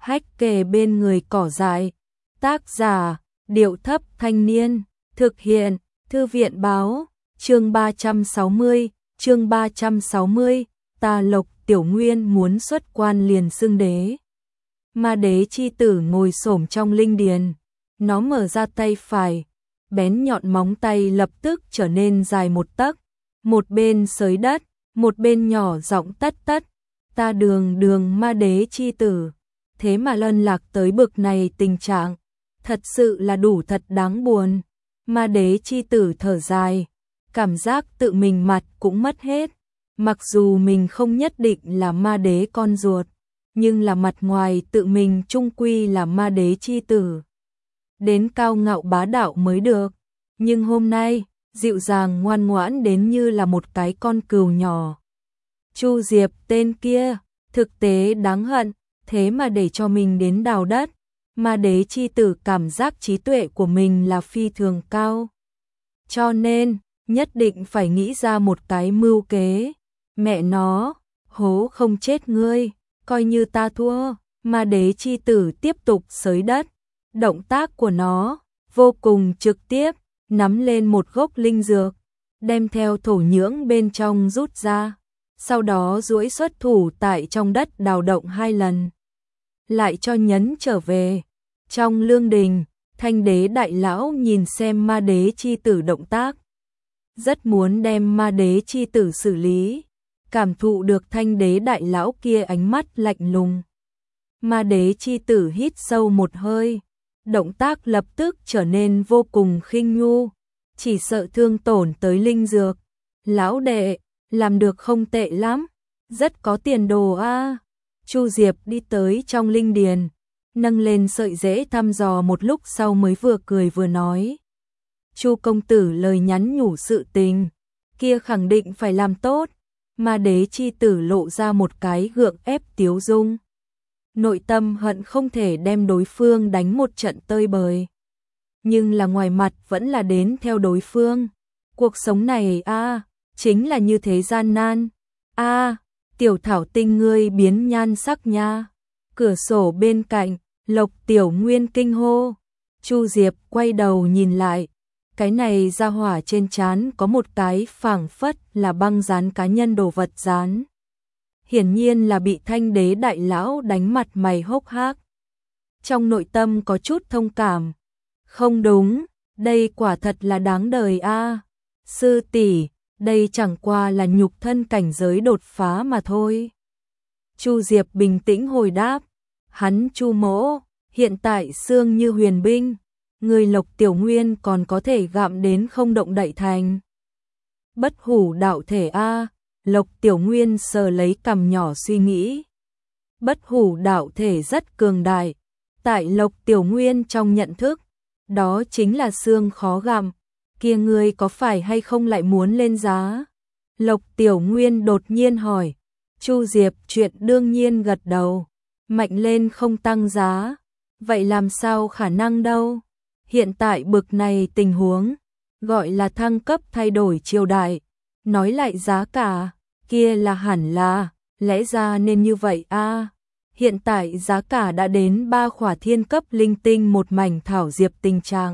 hách kề bên người cỏ dại. Tác giả, Điệu Thấp Thanh Niên. Thực hiện, Thư viện báo. Chương 360, ta Lộc Tiểu Nguyên muốn xuất quan liền xưng đế. Ma đế chi tử ngồi xổm trong linh điền, nó mở ra tay phải, bén nhọn móng tay lập tức trở nên dài 1 tấc, một bên xới đất, một bên nhỏ giọng tất tất, ta đường ma đế chi tử, thế mà lân lạc tới bực này tình trạng, thật sự là đủ thật đáng buồn. Ma đế chi tử thở dài, cảm giác tự mình mặt cũng mất hết, mặc dù mình không nhất định là ma đế con ruột, nhưng là mặt ngoài tự mình chung quy là ma đế chi tử. Đến cao ngạo bá đạo mới được, nhưng hôm nay, dịu dàng ngoan ngoãn đến như là một cái con cừu nhỏ. Chu Diệp tên kia, thực tế đáng hận, thế mà để cho mình đến đào đất. Ma đế chi tử cảm giác trí tuệ của mình là phi thường cao. Cho nên, nhất định phải nghĩ ra một cái mưu kế. Mẹ nó, hố không chết ngươi, coi như ta thua. Ma đế chi tử tiếp tục xới đất. Động tác của nó vô cùng trực tiếp, nắm lên một gốc linh dược, đem theo thổ nhưỡng bên trong rút ra, sau đó duỗi xuất thủ tại trong đất đào động 2 lần, lại cho nhấn trở về. Trong lương đình, Thanh đế đại lão nhìn xem ma đế chi tử động tác, rất muốn đem ma đế chi tử xử lý, cảm thụ được Thanh đế đại lão kia ánh mắt lạnh lùng. Ma đế chi tử hít sâu một hơi, động tác lập tức trở nên vô cùng khinh nhu, chỉ sợ thương tổn tới linh dược. Lão đệ, làm được không tệ lắm, rất có tiền đồ a. Chu Diệp đi tới trong linh điền, nâng lên sợi rễ thăm dò một lúc sau mới vừa cười vừa nói. Chu công tử lời nhắn nhủ sự tình, kia khẳng định phải làm tốt. Ma đế chi tử lộ ra một cái gượng ép tiếu dung. Nội tâm hận không thể đem đối phương đánh một trận tơi bời. Nhưng là ngoài mặt vẫn là đến theo đối phương. Cuộc sống này chính là như thế gian nan. Tiểu thảo tinh ngươi biến nhan sắc nha. Cửa sổ bên cạnh, Lộc Tiểu Nguyên kinh hô. Chu Diệp quay đầu nhìn lại. Cái này ra hỏa trên trán có một cái phảng phất là băng dán cá nhân đồ vật dán. Hiển nhiên là bị Thanh đế đại lão đánh mặt mày hốc hác. Trong nội tâm có chút thông cảm. Không đúng, đây quả thật là đáng đời a. Sư tỷ, đây chẳng qua là nhục thân cảnh giới đột phá mà thôi. Chu Diệp bình tĩnh hồi đáp. Hắn Chu mỗ, hiện tại xương như huyền binh, người Lộc Tiểu Nguyên còn có thể gặm đến không động đậy thành. Bất hủ đạo thể a. Lộc Tiểu Nguyên sờ lấy cằm nhỏ suy nghĩ. Bất hủ đạo thể rất cường đại, tại Lộc Tiểu Nguyên trong nhận thức, đó chính là xương khó gặm, kia ngươi có phải hay không lại muốn lên giá? Lộc Tiểu Nguyên đột nhiên hỏi. Chu Diệp chuyện đương nhiên gật đầu, mạnh lên không tăng giá, vậy làm sao khả năng đâu? Hiện tại bực này tình huống, gọi là thăng cấp thay đổi triều đại, nói lại giá cả, kia là hẳn là, lẽ ra nên như vậy a. Hiện tại giá cả đã đến 3 khỏa thiên cấp linh tinh một mảnh thảo diệp tình trạng.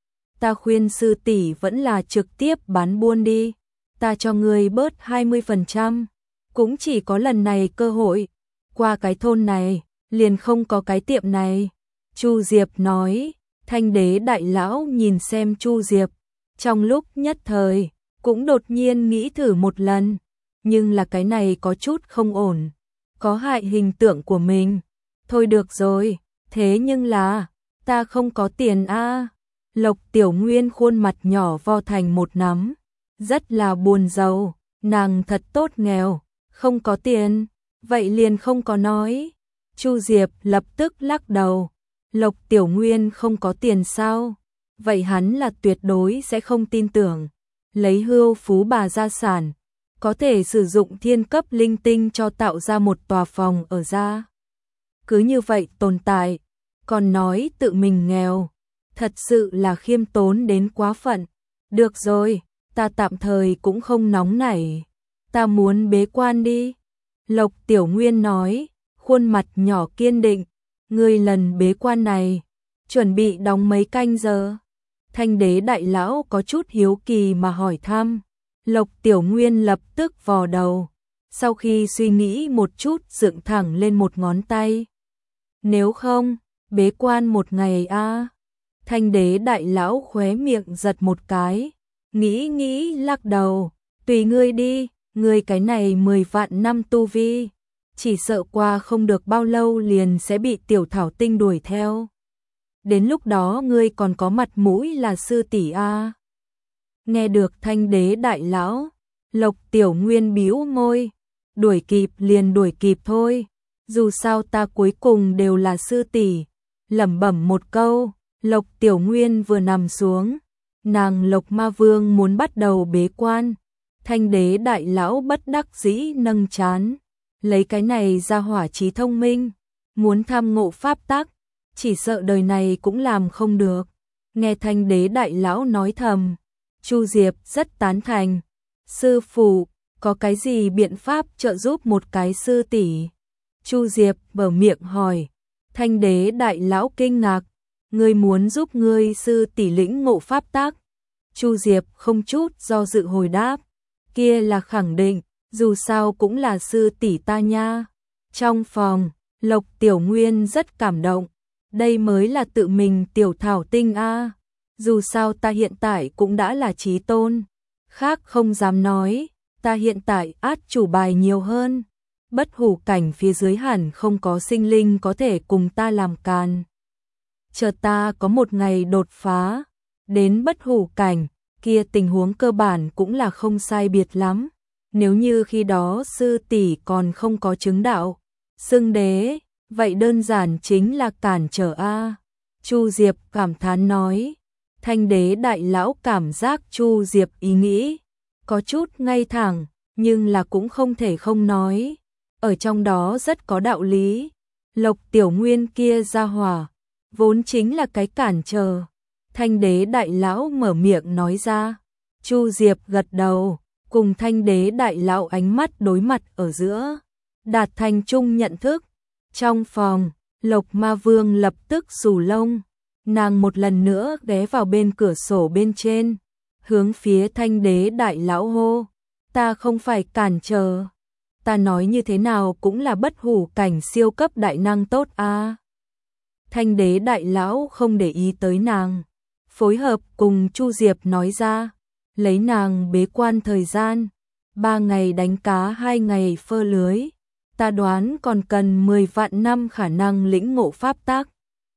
Ta khuyên sư tỷ vẫn là trực tiếp bán buôn đi, ta cho ngươi bớt 20%, cũng chỉ có lần này cơ hội, qua cái thôn này, liền không có cái tiệm này. Chu Diệp nói. Thanh đế đại lão nhìn xem Chu Diệp, trong lúc nhất thời, cũng đột nhiên nghĩ thử một lần, nhưng là cái này có chút không ổn, có hại hình tượng của mình. Thôi được rồi, thế nhưng là, ta không có tiền a. Lộc Tiểu Nguyên khuôn mặt nhỏ vo thành một nắm, rất là buồn rầu, nàng thật tốt nghèo, không có tiền, vậy liền không có nói. Chu Diệp lập tức lắc đầu. Lộc Tiểu Nguyên không có tiền sao? Vậy hắn là tuyệt đối sẽ không tin tưởng. Lấy hưu phú bà gia sản, có thể sử dụng thiên cấp linh tinh cho tạo ra một tòa phòng ở ra. Cứ như vậy tồn tại, còn nói tự mình nghèo, thật sự là khiêm tốn đến quá phận. Được rồi, ta tạm thời cũng không nóng nảy, ta muốn bế quan đi. Lộc Tiểu Nguyên nói, khuôn mặt nhỏ kiên định. ngươi lần bế quan này, chuẩn bị đóng mấy canh giờ? Thanh đế đại lão có chút hiếu kỳ mà hỏi thăm. Lộc Tiểu Nguyên lập tức vò đầu, sau khi suy nghĩ một chút dựng thẳng lên một ngón tay. Nếu không, bế quan một ngày a. Thanh đế đại lão khóe miệng giật một cái, nghĩ lắc đầu, tùy ngươi đi, ngươi cái này 10 vạn năm tu vi, chỉ sợ qua không được bao lâu liền sẽ bị tiểu thảo tinh đuổi theo. Đến lúc đó ngươi còn có mặt mũi là sư tỷ a. Nghe được thanh đế đại lão, Lộc Tiểu Nguyên bĩu môi, đuổi kịp liền đuổi kịp thôi, dù sao ta cuối cùng đều là sư tỷ. Lẩm bẩm một câu, Lộc Tiểu Nguyên vừa nằm xuống, nàng Lộc Ma Vương muốn bắt đầu bế quan. Thanh đế đại lão bất đắc dĩ nâng trán, lấy cái này ra hỏa trí thông minh, muốn tham ngộ pháp tắc, chỉ sợ đời này cũng làm không được. Nghe thanh đế đại lão nói thầm, Chu Diệp rất tán thành. Sư phụ, có cái gì biện pháp trợ giúp một cái sư tỷ? Chu Diệp mở miệng hỏi. Thanh đế đại lão kinh ngạc, ngươi muốn giúp ngươi sư tỷ lĩnh ngộ pháp tắc? Chu Diệp không chút do dự hồi đáp, kia là khẳng định, dù sao cũng là sư tỷ ta nha. Trong phòng, Lộc Tiểu Nguyên rất cảm động, đây mới là tự mình tiểu thảo tinh a. Dù sao ta hiện tại cũng đã là chí tôn, khác không dám nói, ta hiện tại át chủ bài nhiều hơn. Bất hủ cảnh phía dưới hẳn không có sinh linh có thể cùng ta làm càn. Chờ ta có một ngày đột phá đến bất hủ cảnh, kia tình huống cơ bản cũng là không sai biệt lắm. Nếu như khi đó sư tỷ còn không có chứng đạo xưng đế, vậy đơn giản chính là cản trở a. Chu Diệp cảm thán nói. Thanh đế đại lão cảm giác Chu Diệp ý nghĩ có chút ngay thẳng, nhưng là cũng không thể không nói, ở trong đó rất có đạo lý. Lộc Tiểu Nguyên kia ra hỏa, vốn chính là cái cản trở. Thanh đế đại lão mở miệng nói ra. Chu Diệp gật đầu, cùng thanh đế đại lão ánh mắt đối mặt ở giữa, đạt thành chung nhận thức. Trong phòng, Lộc Ma Vương lập tức xù lông, nàng một lần nữa ghé vào bên cửa sổ bên trên, hướng phía thanh đế đại lão hô, ta không phải cản trở, ta nói như thế nào cũng là bất hủ cảnh siêu cấp đại năng tốt a. Thanh đế đại lão không để ý tới nàng, phối hợp cùng Chu Diệp nói ra, lấy nàng bế quan thời gian, 3 ngày đánh cá 2 ngày phơ lưới, ta đoán còn cần 10 vạn năm khả năng lĩnh ngộ pháp tắc.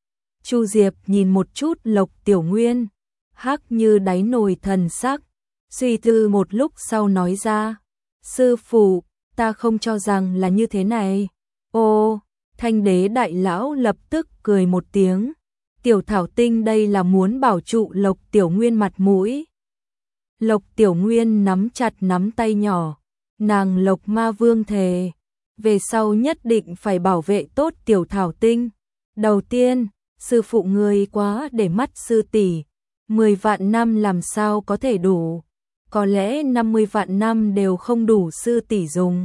Chu Diệp nhìn một chút Lộc Tiểu Nguyên, hắc như đáy nồi thần sắc, suy tư một lúc sau nói ra, sư phụ, ta không cho rằng là như thế này. Ô, thanh đế đại lão lập tức cười một tiếng, tiểu thảo tinh đây là muốn bảo trụ Lộc Tiểu Nguyên mặt mũi. Lộc Tiểu Nguyên nắm chặt nắm tay nhỏ, nàng Lộc Ma Vương thề, về sau nhất định phải bảo vệ tốt tiểu thảo tinh. Đầu tiên, sư phụ ngươi quá để mắt sư tỷ, 10 vạn năm làm sao có thể đủ, có lẽ 50 vạn năm đều không đủ sư tỷ dùng.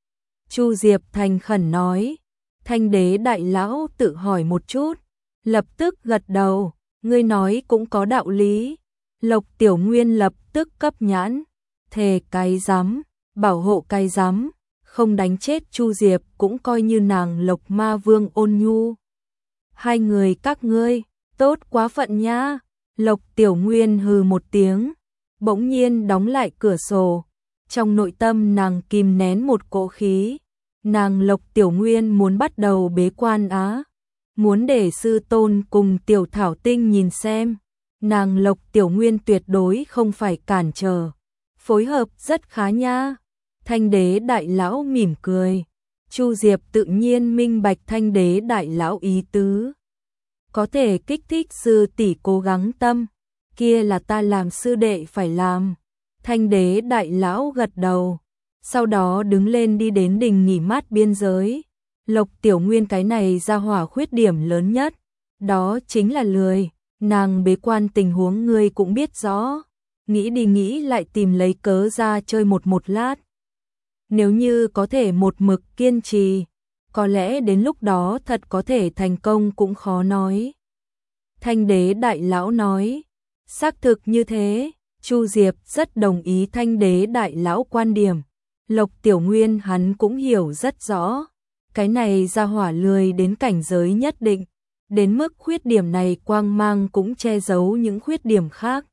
Chu Diệp thành khẩn nói. Thanh đế đại lão tự hỏi một chút, lập tức gật đầu, ngươi nói cũng có đạo lý. Lộc Tiểu Nguyên lập tức cấp nhãn, thề cái rắm, bảo hộ cái rắm, không đánh chết Chu Diệp cũng coi như nàng Lộc Ma Vương ôn nhu. Hai người các ngươi, tốt quá phận nha. Lộc Tiểu Nguyên hừ một tiếng, bỗng nhiên đóng lại cửa sổ. Trong nội tâm nàng kìm nén một cỗ khí. Nàng Lộc Tiểu Nguyên muốn bắt đầu bế quan á. Muốn để sư tôn cùng Tiểu Thảo Tinh nhìn xem. Nàng Lộc Tiểu Nguyên tuyệt đối không phải cản trở. Phối hợp rất khá nha. Thanh đế đại lão mỉm cười. Chu Diệp tự nhiên minh bạch thanh đế đại lão ý tứ. Có thể kích thích sư tỷ cố gắng tâm, kia là ta làm sư đệ phải làm. Thanh đế đại lão gật đầu, sau đó đứng lên đi đến đình nghỉ mát biên giới. Lộc Tiểu Nguyên cái này ra hỏa khuyết điểm lớn nhất, đó chính là lười, nàng bế quan tình huống ngươi cũng biết rõ, nghĩ đi nghĩ lại tìm lấy cớ ra chơi một lát. Nếu như có thể một mực kiên trì, có lẽ đến lúc đó thật có thể thành công cũng khó nói. Thanh đế đại lão nói, xác thực như thế, Chu Diệp rất đồng ý Thanh đế đại lão quan điểm. Lộc Tiểu Nguyên hắn cũng hiểu rất rõ, cái này ra hỏa lười đến cảnh giới nhất định, đến mức khuyết điểm này quang mang cũng che giấu những khuyết điểm khác.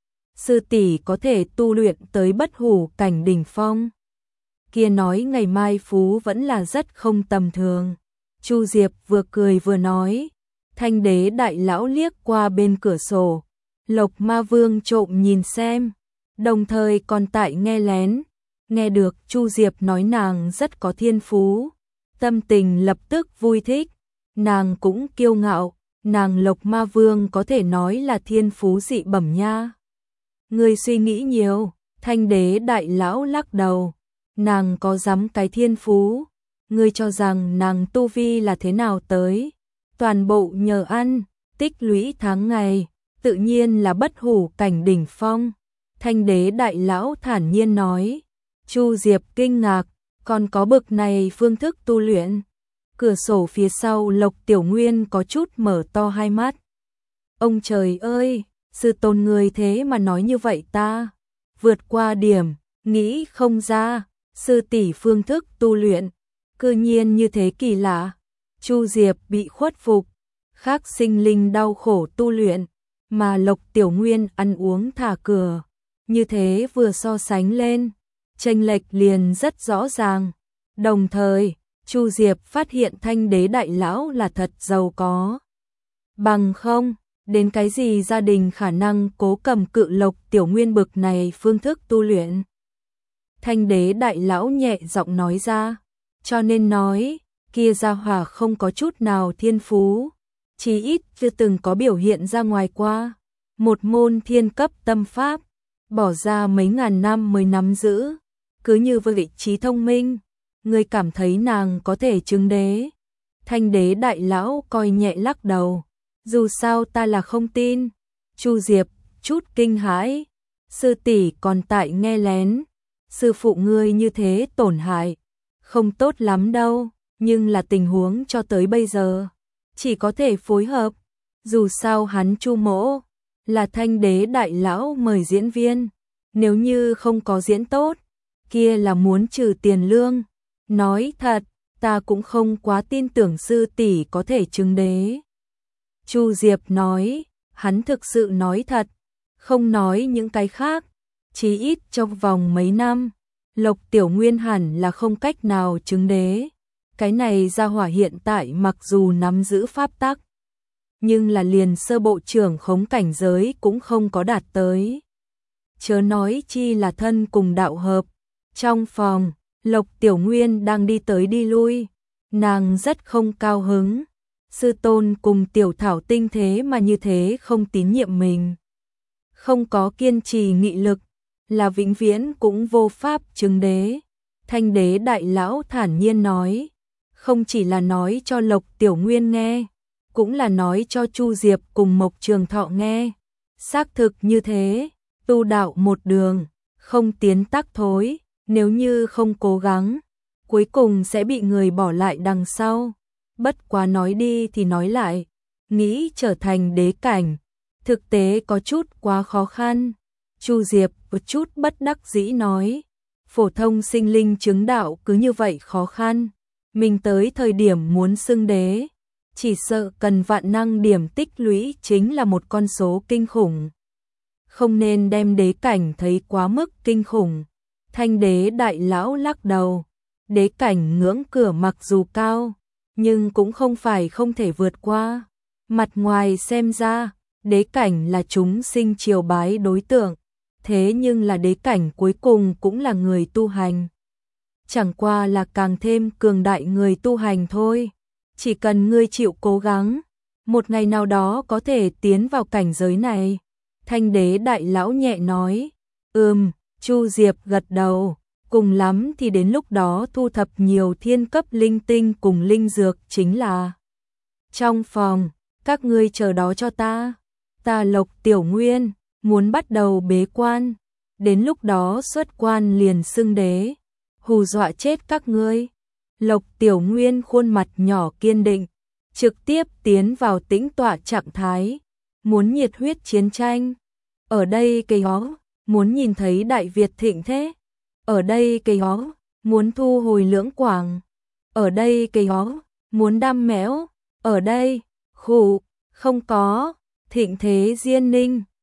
Sư tỷ có thể tu luyện tới bất hủ cảnh đỉnh phong. Kia nói ngày mai phú vẫn là rất không tầm thường. Chu Diệp vừa cười vừa nói, Thanh đế đại lão liếc qua bên cửa sổ, Lộc Ma Vương trộm nhìn xem, đồng thời còn tại nghe lén, nghe được Chu Diệp nói nàng rất có thiên phú, tâm tình lập tức vui thích, nàng cũng kiêu ngạo, nàng Lộc Ma Vương có thể nói là thiên phú dị bẩm nha. Ngươi suy nghĩ nhiều, Thanh đế đại lão lắc đầu, nàng có dám cái thiên phú, ngươi cho rằng nàng tu vi là thế nào tới, toàn bộ nhờ ăn, tích lũy tháng ngày, tự nhiên là bất hủ cảnh đỉnh phong. Thanh đế đại lão thản nhiên nói. Chu Diệp kinh ngạc, còn có bực này phương thức tu luyện. Cửa sổ phía sau Lộc Tiểu Nguyên có chút mở to hai mắt. Ông trời ơi, sư tôn người thế mà nói như vậy ta. Vượt qua điểm, nghĩ không ra, sư tỷ phương thức tu luyện, cư nhiên như thế kỳ lạ. Chu Diệp bị khuất phục, khác sinh linh đau khổ tu luyện, mà Lộc Tiểu Nguyên ăn uống thả cửa. Như thế vừa so sánh lên, chênh lệch liền rất rõ ràng. Đồng thời, Chu Diệp phát hiện Thanh đế đại lão là thật giàu có. Bằng không, đến cái gì gia đình khả năng cố cầm cự Lộc Tiểu Nguyên bực này phương thức tu luyện. Thanh đế đại lão nhẹ giọng nói ra, cho nên nói, kia gia hỏa không có chút nào thiên phú, chí ít chưa từng có biểu hiện ra ngoài qua. Một môn thiên cấp tâm pháp, bỏ ra mấy ngàn năm mới nắm giữ, cứ như với vị trí thông minh, người cảm thấy nàng có thể chứng đế. Thanh đế đại lão coi nhẹ lắc đầu, dù sao ta là không tin. Chu Diệp chút kinh hãi, sư tỷ còn tại nghe lén, sư phụ ngươi như thế tổn hại, không tốt lắm đâu, nhưng là tình huống cho tới bây giờ, chỉ có thể phối hợp, dù sao hắn Chu mỗ là Thanh đế đại lão mời diễn viên, nếu như không có diễn tốt, kia là muốn trừ tiền lương. Nói thật, ta cũng không quá tin tưởng sư tỷ có thể chứng đế. Chu Diệp nói, hắn thực sự nói thật, không nói những cái khác, chí ít trong vòng mấy năm, Lộc Tiểu Nguyên hẳn là không cách nào chứng đế. Cái này gia hỏa hiện tại mặc dù nắm giữ pháp tắc, nhưng là liền sơ bộ trưởng khống cảnh giới cũng không có đạt tới. Chớ nói chi là thân cùng đạo hợp. Trong phòng, Lộc Tiểu Nguyên đang đi tới đi lui, nàng rất không cao hứng. Sư tôn cùng Tiểu Thảo tinh thế mà như thế không tín nhiệm mình, không có kiên trì nghị lực, là vĩnh viễn cũng vô pháp chứng đế. Thanh đế đại lão thản nhiên nói, không chỉ là nói cho Lộc Tiểu Nguyên nghe, cũng là nói cho Chu Diệp cùng Mộc Trường Thọ nghe. Xác thực như thế, tu đạo một đường, không tiến tắc thối, nếu như không cố gắng, cuối cùng sẽ bị người bỏ lại đằng sau. Bất quá nói đi thì nói lại, nghĩ trở thành đế cảnh, thực tế có chút quá khó khăn. Chu Diệp một chút bất đắc dĩ nói, phổ thông sinh linh chứng đạo cứ như vậy khó khăn, mình tới thời điểm muốn xưng đế, chỉ sợ cần vạn năng điểm tích lũy chính là một con số kinh khủng. Không nên đem đế cảnh thấy quá mức kinh khủng. Thanh đế đại lão lắc đầu, đế cảnh ngưỡng cửa mặc dù cao, nhưng cũng không phải không thể vượt qua. Mặt ngoài xem ra, đế cảnh là chúng sinh triều bái đối tượng, thế nhưng là đế cảnh cuối cùng cũng là người tu hành. Chẳng qua là càng thêm cường đại người tu hành thôi. Chỉ cần ngươi chịu cố gắng, một ngày nào đó có thể tiến vào cảnh giới này. Thanh đế đại lão nhẹ nói, Chu Diệp gật đầu, cùng lắm thì đến lúc đó thu thập nhiều thiên cấp linh tinh cùng linh dược chính là. Trong phòng, các ngươi chờ đó cho ta, ta Lộc Tiểu Nguyên, muốn bắt đầu bế quan, đến lúc đó xuất quan liền xưng đế, hù dọa chết các ngươi. Lộc Tiểu Nguyên khuôn mặt nhỏ kiên định, trực tiếp tiến vào tĩnh tọa trạng thái, muốn nhiệt huyết chiến tranh. Ở đây cây ó, muốn nhìn thấy Đại Việt thịnh thế. Ở đây cây ó, muốn thu hồi Lưỡng Quảng. Ở đây cây ó, muốn đam mẽo. Ở đây, khụ, không có, thịnh thế Diên Ninh.